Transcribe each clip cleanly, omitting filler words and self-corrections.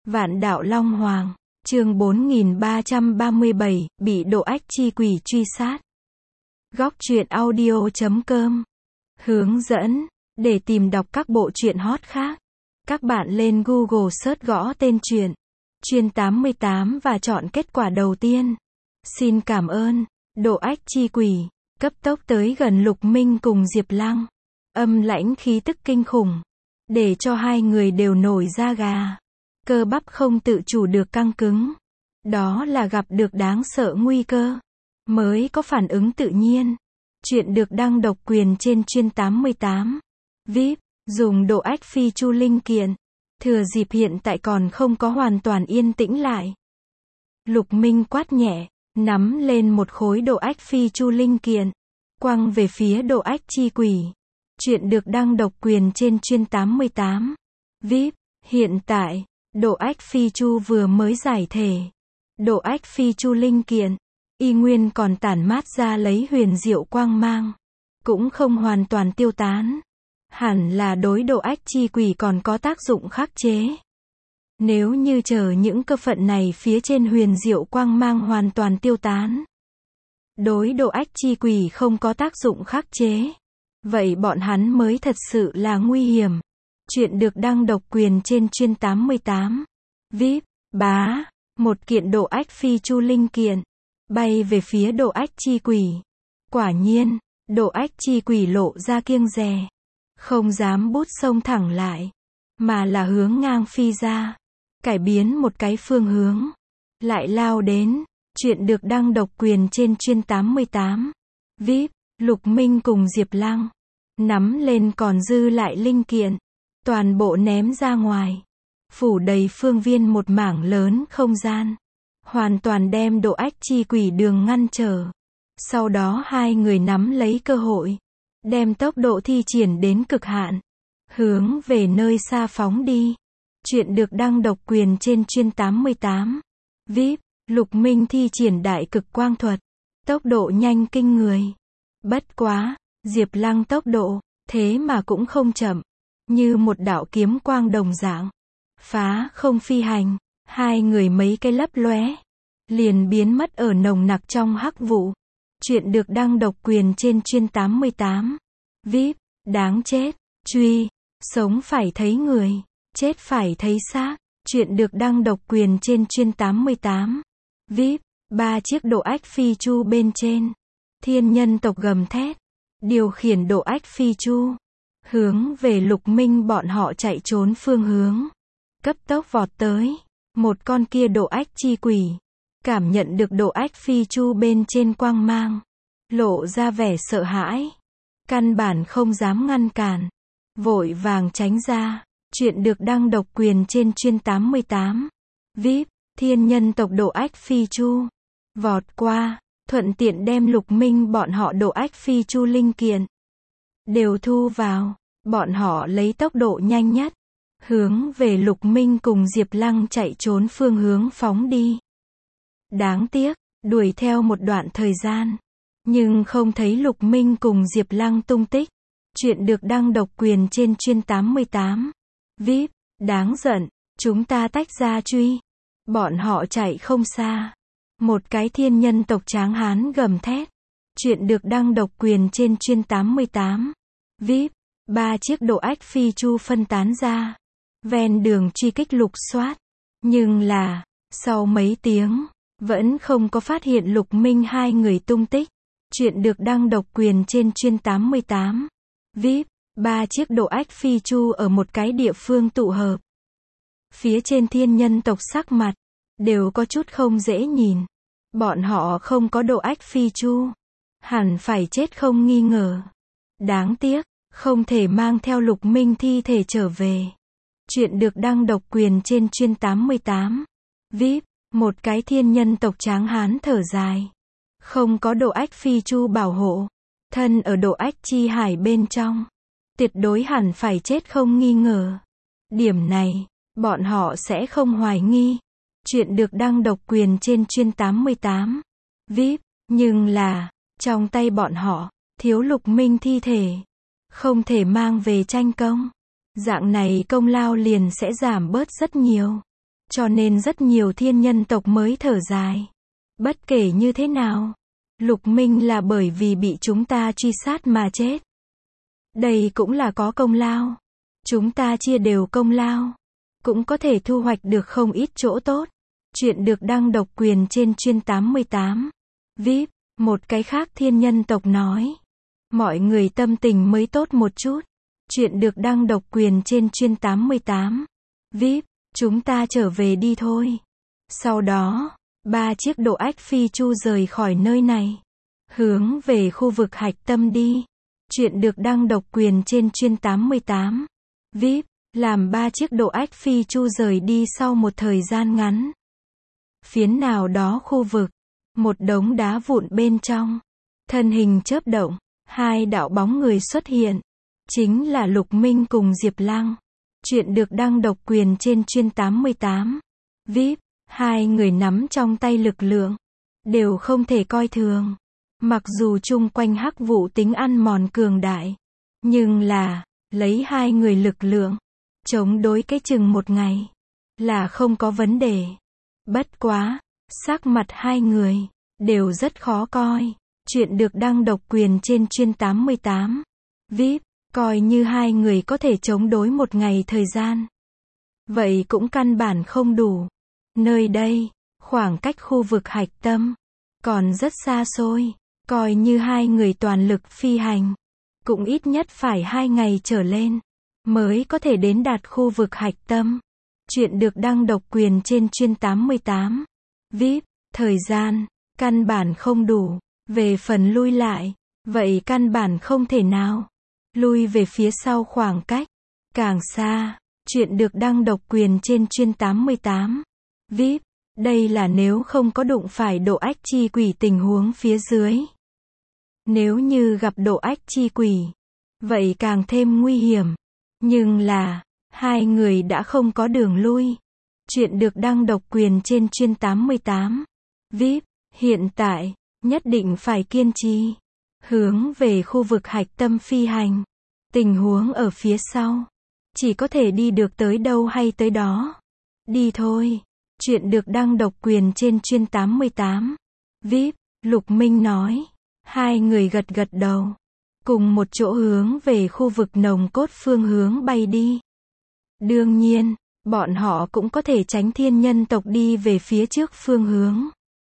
Vạn đạo Long Hoàng, chương 4337, bị độ ách chi quỷ truy sát. Góc truyện audio.com. Hướng dẫn, để tìm đọc các bộ truyện hot khác, các bạn lên Google search gõ tên truyện Chuyên 88 và chọn kết quả đầu tiên. Xin cảm ơn. Độ ách chi quỷ, cấp tốc tới gần Lục Minh cùng Diệp Lăng. Âm lãnh khí tức kinh khủng, để cho hai người đều nổi da gà. Cơ bắp không tự chủ được căng cứng. Đó là gặp được đáng sợ nguy cơ, mới có phản ứng tự nhiên. Chuyện được đăng độc quyền trên Chuyên 88. VIP, dùng độ ách phi chu linh kiện. Thừa dịp hiện tại còn không có hoàn toàn yên tĩnh lại. Lục Minh quát nhẹ, nắm lên một khối độ ách phi chu linh kiện, quăng về phía độ ách chi quỷ. Chuyện được đăng độc quyền trên Chuyên 88. VIP, hiện tại, độ ách phi chu vừa mới giải thể. Độ ách phi chu linh kiện, y nguyên còn tản mát ra lấy huyền diệu quang mang. Cũng không hoàn toàn tiêu tán. Hẳn là đối độ ách chi quỷ còn có tác dụng khắc chế. Nếu như chờ những cơ phận này phía trên huyền diệu quang mang hoàn toàn tiêu tán, đối độ ách chi quỷ không có tác dụng khắc chế, vậy bọn hắn mới thật sự là nguy hiểm. Chuyện được đăng độc quyền trên Chuyên 88. VIP, bá, một kiện độ ách phi chu linh kiện, bay về phía độ ách chi quỷ. Quả nhiên, độ ách chi quỷ lộ ra kiêng dè, không dám bút xông thẳng lại, mà là hướng ngang phi ra, cải biến một cái phương hướng, lại lao đến. Chuyện được đăng độc quyền trên Chuyên 88. VIP, Lục Minh cùng Diệp Lăng nắm lên còn dư lại linh kiện, toàn bộ ném ra ngoài, phủ đầy phương viên một mảng lớn không gian, hoàn toàn đem độ ách chi quỷ đường ngăn trở. Sau đó hai người nắm lấy cơ hội, đem tốc độ thi triển đến cực hạn, hướng về nơi xa phóng đi. Chuyện được đăng độc quyền trên Chuyên 88. VIP, Lục Minh thi triển đại cực quang thuật, tốc độ nhanh kinh người. Bất quá, Diệp Lăng tốc độ, thế mà cũng không chậm, như một đạo kiếm quang đồng dạng, phá không phi hành. Hai người mấy cái lấp lóe, liền biến mất ở nồng nặc trong hắc vụ. Chuyện được đăng độc quyền trên Chuyên 88. VIP, đáng chết, truy, sống phải thấy người, chết phải thấy xác. Chuyện được đăng độc quyền trên Chuyên 88. VIP, ba chiếc độ ách phi chu bên trên. Thiên nhân tộc gầm thét, điều khiển độ ách phi chu, hướng về Lục Minh bọn họ chạy trốn phương hướng, cấp tốc vọt tới. Một con kia độ ách chi quỷ, cảm nhận được độ ách phi chu bên trên quang mang, lộ ra vẻ sợ hãi, căn bản không dám ngăn cản, vội vàng tránh ra. Chuyện được đăng độc quyền trên Chuyên 88. VIP, thiên nhân tộc độ ách phi chu, vọt qua, thuận tiện đem Lục Minh bọn họ độ ách phi chu linh kiện đều thu vào. Bọn họ lấy tốc độ nhanh nhất, hướng về Lục Minh cùng Diệp Lăng chạy trốn phương hướng phóng đi. Đáng tiếc, đuổi theo một đoạn thời gian, nhưng không thấy Lục Minh cùng Diệp Lăng tung tích. Chuyện được đăng độc quyền trên Chuyên 88. VIP, đáng giận, chúng ta tách ra truy. Bọn họ chạy không xa. Một cái thiên nhân tộc tráng hán gầm thét. Chuyện được đăng độc quyền trên Chuyên 88. VIP, ba chiếc độ ách phi chu phân tán ra, ven đường truy kích lục soát. Nhưng là, sau mấy tiếng, vẫn không có phát hiện Lục Minh hai người tung tích. Chuyện được đăng độc quyền trên Chuyên 88. VIP, ba chiếc độ ách phi chu ở một cái địa phương tụ hợp. Phía trên thiên nhân tộc sắc mặt, đều có chút không dễ nhìn. Bọn họ không có độ ách phi chu, hẳn phải chết không nghi ngờ. Đáng tiếc, không thể mang theo Lục Minh thi thể trở về. Chuyện được đăng độc quyền trên Chuyên 88. VIP, một cái thiên nhân tộc tráng hán thở dài. Không có độ ách phi chu bảo hộ, thân ở độ ách chi hải bên trong, tuyệt đối hẳn phải chết không nghi ngờ. Điểm này, bọn họ sẽ không hoài nghi. Chuyện được đăng độc quyền trên Chuyên 88. VIP, nhưng là, trong tay bọn họ, thiếu Lục Minh thi thể, không thể mang về tranh công. Dạng này công lao liền sẽ giảm bớt rất nhiều. Cho nên rất nhiều thiên nhân tộc mới thở dài. Bất kể như thế nào, Lục Minh là bởi vì bị chúng ta truy sát mà chết. Đây cũng là có công lao. Chúng ta chia đều công lao, cũng có thể thu hoạch được không ít chỗ tốt. Chuyện được đăng độc quyền trên chuyên 88. VIP, một cái khác thiên nhân tộc nói. Mọi người tâm tình mới tốt một chút. Chuyện được đăng độc quyền trên chuyên 88. VIP, chúng ta trở về đi thôi. Sau đó, 3 chiếc độ ách phi chu rời khỏi nơi này, hướng về khu vực hạch tâm đi. Chuyện được đăng độc quyền trên chuyên 88. VIP, làm 3 chiếc độ ách phi chu rời đi sau một thời gian ngắn. Phiến nào đó khu vực, một đống đá vụn bên trong, thân hình chớp động, 2 đạo bóng người xuất hiện, chính là Lục Minh cùng Diệp Lăng. Chuyện được đăng độc quyền trên chuyên 88. VIP, 2 người nắm trong tay lực lượng, đều không thể coi thường. Mặc dù chung quanh hắc vụ tính ăn mòn cường đại, nhưng là, lấy 2 người lực lượng, chống đối cái chừng một ngày, là không có vấn đề. Bất quá, sắc mặt 2 người, đều rất khó coi. Chuyện được đăng độc quyền trên chuyên 88. VIP, coi như 2 người có thể chống đối một ngày thời gian. Vậy cũng căn bản không đủ. Nơi đây, khoảng cách khu vực hạch tâm, còn rất xa xôi. Coi như 2 người toàn lực phi hành, cũng ít nhất phải 2 ngày trở lên, mới có thể đến đạt khu vực hạch tâm. Chuyện được đăng độc quyền trên chuyên 88. VIP, thời gian, căn bản không đủ. Về phần lui lại, vậy căn bản không thể nào. Lui về phía sau khoảng cách, càng xa. Chuyện được đăng độc quyền trên chuyên 88. VIP, đây là nếu không có đụng phải độ ách chi quỷ tình huống phía dưới. Nếu như gặp độ ách chi quỷ, vậy càng thêm nguy hiểm. Nhưng là, 2 người đã không có đường lui. Chuyện được đăng độc quyền trên chuyên 88. VIP, hiện tại, nhất định phải kiên trì. Hướng về khu vực hạch tâm phi hành. Tình huống ở phía sau, chỉ có thể đi được tới đâu hay tới đó. Đi thôi. Chuyện được đăng độc quyền trên chuyên 88. VIP, Lục Minh nói. 2 người gật gật đầu, cùng một chỗ hướng về khu vực nồng cốt phương hướng bay đi. Đương nhiên, bọn họ cũng có thể tránh thiên nhân tộc đi về phía trước phương hướng.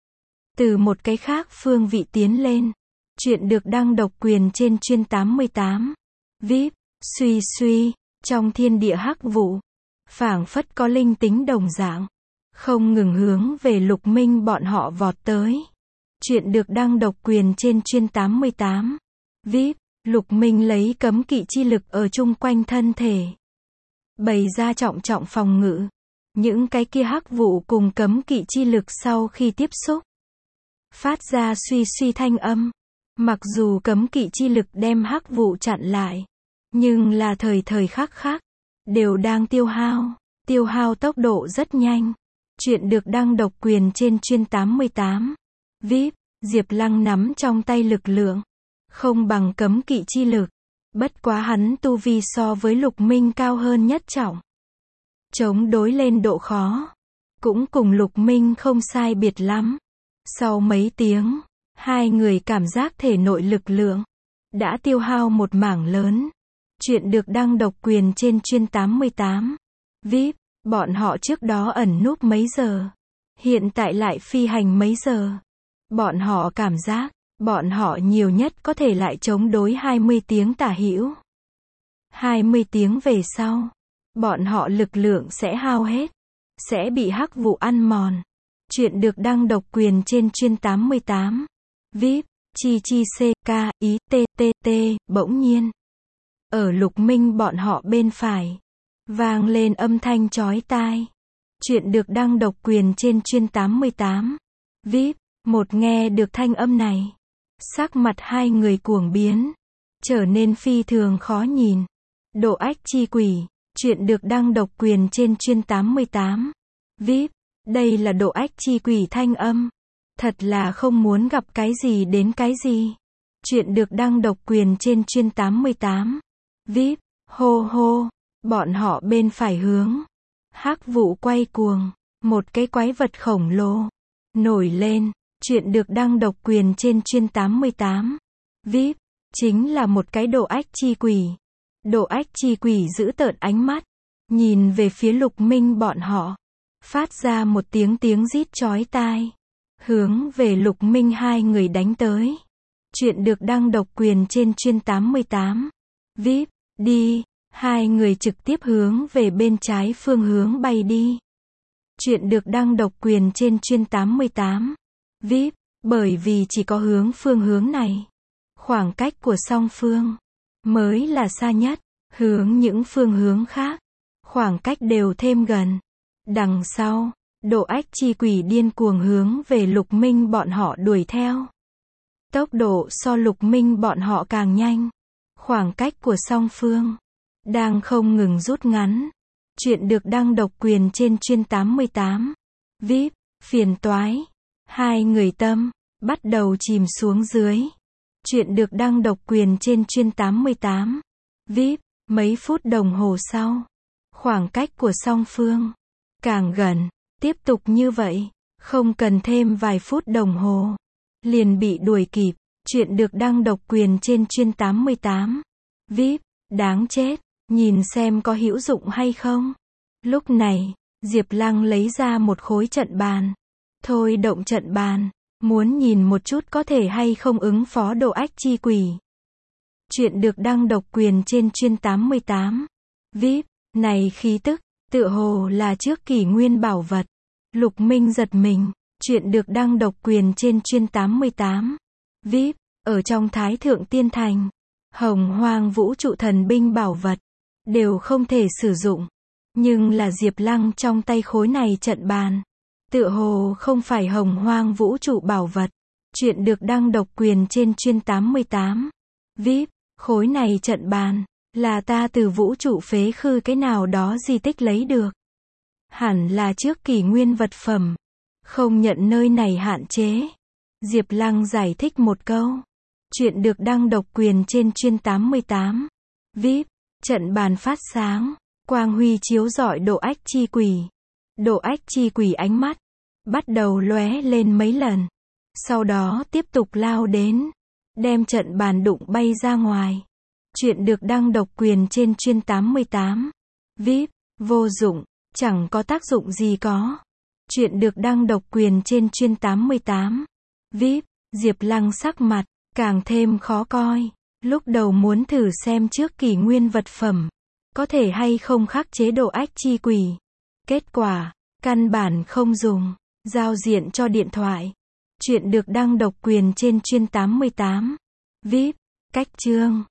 Từ một cái khác phương vị tiến lên. Chuyện được đăng độc quyền trên chuyên 88. VIP, suy suy, trong thiên địa hắc vụ, phảng phất có linh tính đồng dạng, không ngừng hướng về Lục Minh bọn họ vọt tới. Chuyện được đăng độc quyền trên chuyên 88. VIP, Lục Minh lấy cấm kỵ chi lực ở chung quanh thân thể, bày ra trọng trọng phòng ngự. Những cái kia hắc vụ cùng cấm kỵ chi lực sau khi tiếp xúc, phát ra suy suy thanh âm. Mặc dù cấm kỵ chi lực đem hắc vụ chặn lại, nhưng là thời thời khắc khắc, đều đang tiêu hao tốc độ rất nhanh. Chuyện được đăng độc quyền trên chuyên 88. VIP, Diệp Lăng nắm trong tay lực lượng, không bằng cấm kỵ chi lực. Bất quá hắn tu vi so với Lục Minh cao hơn nhất trọng. Chống đối lên độ khó, cũng cùng Lục Minh không sai biệt lắm. Sau mấy tiếng, 2 người cảm giác thể nội lực lượng đã tiêu hao một mảng lớn. Chuyện được đăng độc quyền trên chuyên 88. VIP, bọn họ trước đó ẩn núp mấy giờ, hiện tại lại phi hành mấy giờ. Bọn họ cảm giác, bọn họ nhiều nhất có thể lại chống đối 20 tiếng tả hữu. 20 tiếng về sau, bọn họ lực lượng sẽ hao hết, sẽ bị hắc vụ ăn mòn. Chuyện được đăng độc quyền trên chuyên 88. VIP, chi chi ck, ý ttt, bỗng nhiên. Ở Lục Minh bọn họ bên phải, vang lên âm thanh chói tai. Chuyện được đăng độc quyền trên chuyên 88. VIP, một nghe được thanh âm này, sắc mặt 2 người cuồng biến, trở nên phi thường khó nhìn. Độ ách chi quỷ, chuyện được đăng độc quyền trên chuyên 88. VIP, đây là độ ách chi quỷ thanh âm. Thật là không muốn gặp cái gì đến cái gì. Chuyện được đăng độc quyền trên chuyên 88. VIP, hô hô, bọn họ bên phải hướng. Hắc vụ quay cuồng, Một cái quái vật khổng lồ nổi lên. Chuyện được đăng độc quyền trên chuyên 88. VIP. Chính là một cái độ ách chi quỷ. Độ ách chi quỷ giữ tợn ánh mắt, nhìn về phía Lục Minh bọn họ, phát ra một tiếng rít chói tai, hướng về Lục Minh hai người đánh tới. Chuyện được đăng độc quyền trên chuyên 88. VIP. Đi. Hai người trực tiếp hướng về bên trái phương hướng bay đi. Chuyện được đăng độc quyền trên chuyên 88. VIP. Bởi vì chỉ có phương hướng này, khoảng cách của song phương mới là xa nhất. Hướng những phương hướng khác, khoảng cách đều thêm gần. Đằng sau, độ ách chi quỷ điên cuồng hướng về Lục Minh bọn họ đuổi theo. Tốc độ so Lục Minh bọn họ càng nhanh. Khoảng cách của song phương đang không ngừng rút ngắn. Chuyện được đăng độc quyền trên chuyên 88. VIP. Phiền toái. Hai người tâm bắt đầu chìm xuống dưới. Chuyện được đăng độc quyền trên chuyên 88. VIP. Mấy phút đồng hồ sau, khoảng cách của song phương càng gần. Tiếp tục như vậy, không cần thêm vài phút đồng hồ liền bị đuổi kịp. Chuyện được đăng độc quyền trên chuyên 88. VIP. Đáng chết, nhìn xem có hữu dụng hay không. Lúc này, Diệp Lăng lấy ra một khối trận bàn, thôi động trận bàn, muốn nhìn một chút có thể hay không ứng phó độ ách chi quỷ. Chuyện được đăng độc quyền trên chuyên 88. VIP. Này khí tức, tựa hồ là trước kỷ nguyên bảo vật. Lục Minh giật mình. Chuyện được đăng độc quyền trên chuyên 88. VIP. Ở trong Thái Thượng Tiên Thành, Hồng Hoang vũ trụ thần binh bảo vật đều không thể sử dụng. Nhưng là Diệp Lăng trong tay khối này trận bàn, tựa hồ không phải Hồng Hoang vũ trụ bảo vật. Chuyện được đăng độc quyền trên chuyên 88. VIP. Khối này trận bàn là ta từ vũ trụ phế khư cái nào đó di tích lấy được. Hẳn là trước kỷ nguyên vật phẩm, không nhận nơi này hạn chế. Diệp Lăng giải thích một câu. Chuyện được đăng độc quyền trên chuyên 88. VIP. Trận bàn phát sáng, quang huy chiếu rọi độ ách chi quỷ. Độ ách chi quỷ ánh mắt bắt đầu lóe lên mấy lần, sau đó tiếp tục lao đến, đem trận bàn đụng bay ra ngoài. Chuyện được đăng độc quyền trên chuyên 88. VIP. Vô dụng, chẳng có tác dụng gì có. Chuyện được đăng độc quyền trên chuyên 88. VIP. Diệp Lăng sắc mặt càng thêm khó coi. Lúc đầu muốn thử xem trước kỷ nguyên vật phẩm có thể hay không khắc chế độ ách chi quỷ. Kết quả, căn bản không dùng. Giao diện cho điện thoại. Chuyện được đăng độc quyền trên chuyên 88. VIP. Cách chương.